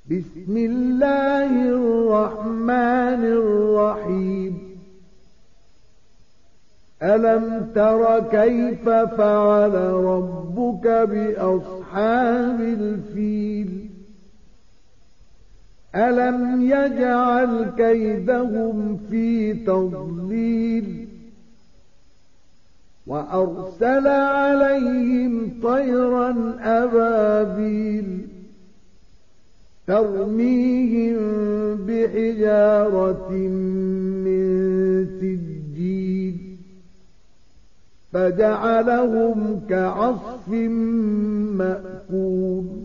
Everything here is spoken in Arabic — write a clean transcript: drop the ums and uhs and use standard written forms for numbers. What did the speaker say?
بسم الله الرحمن الرحيم ألم تر كيف فعل ربك بأصحاب الفيل ألم يجعل كيدهم في تضليل وأرسل عليهم طيرا أبابيل ترميهم بحجارة من سجيل فجعلهم كعصف مأكول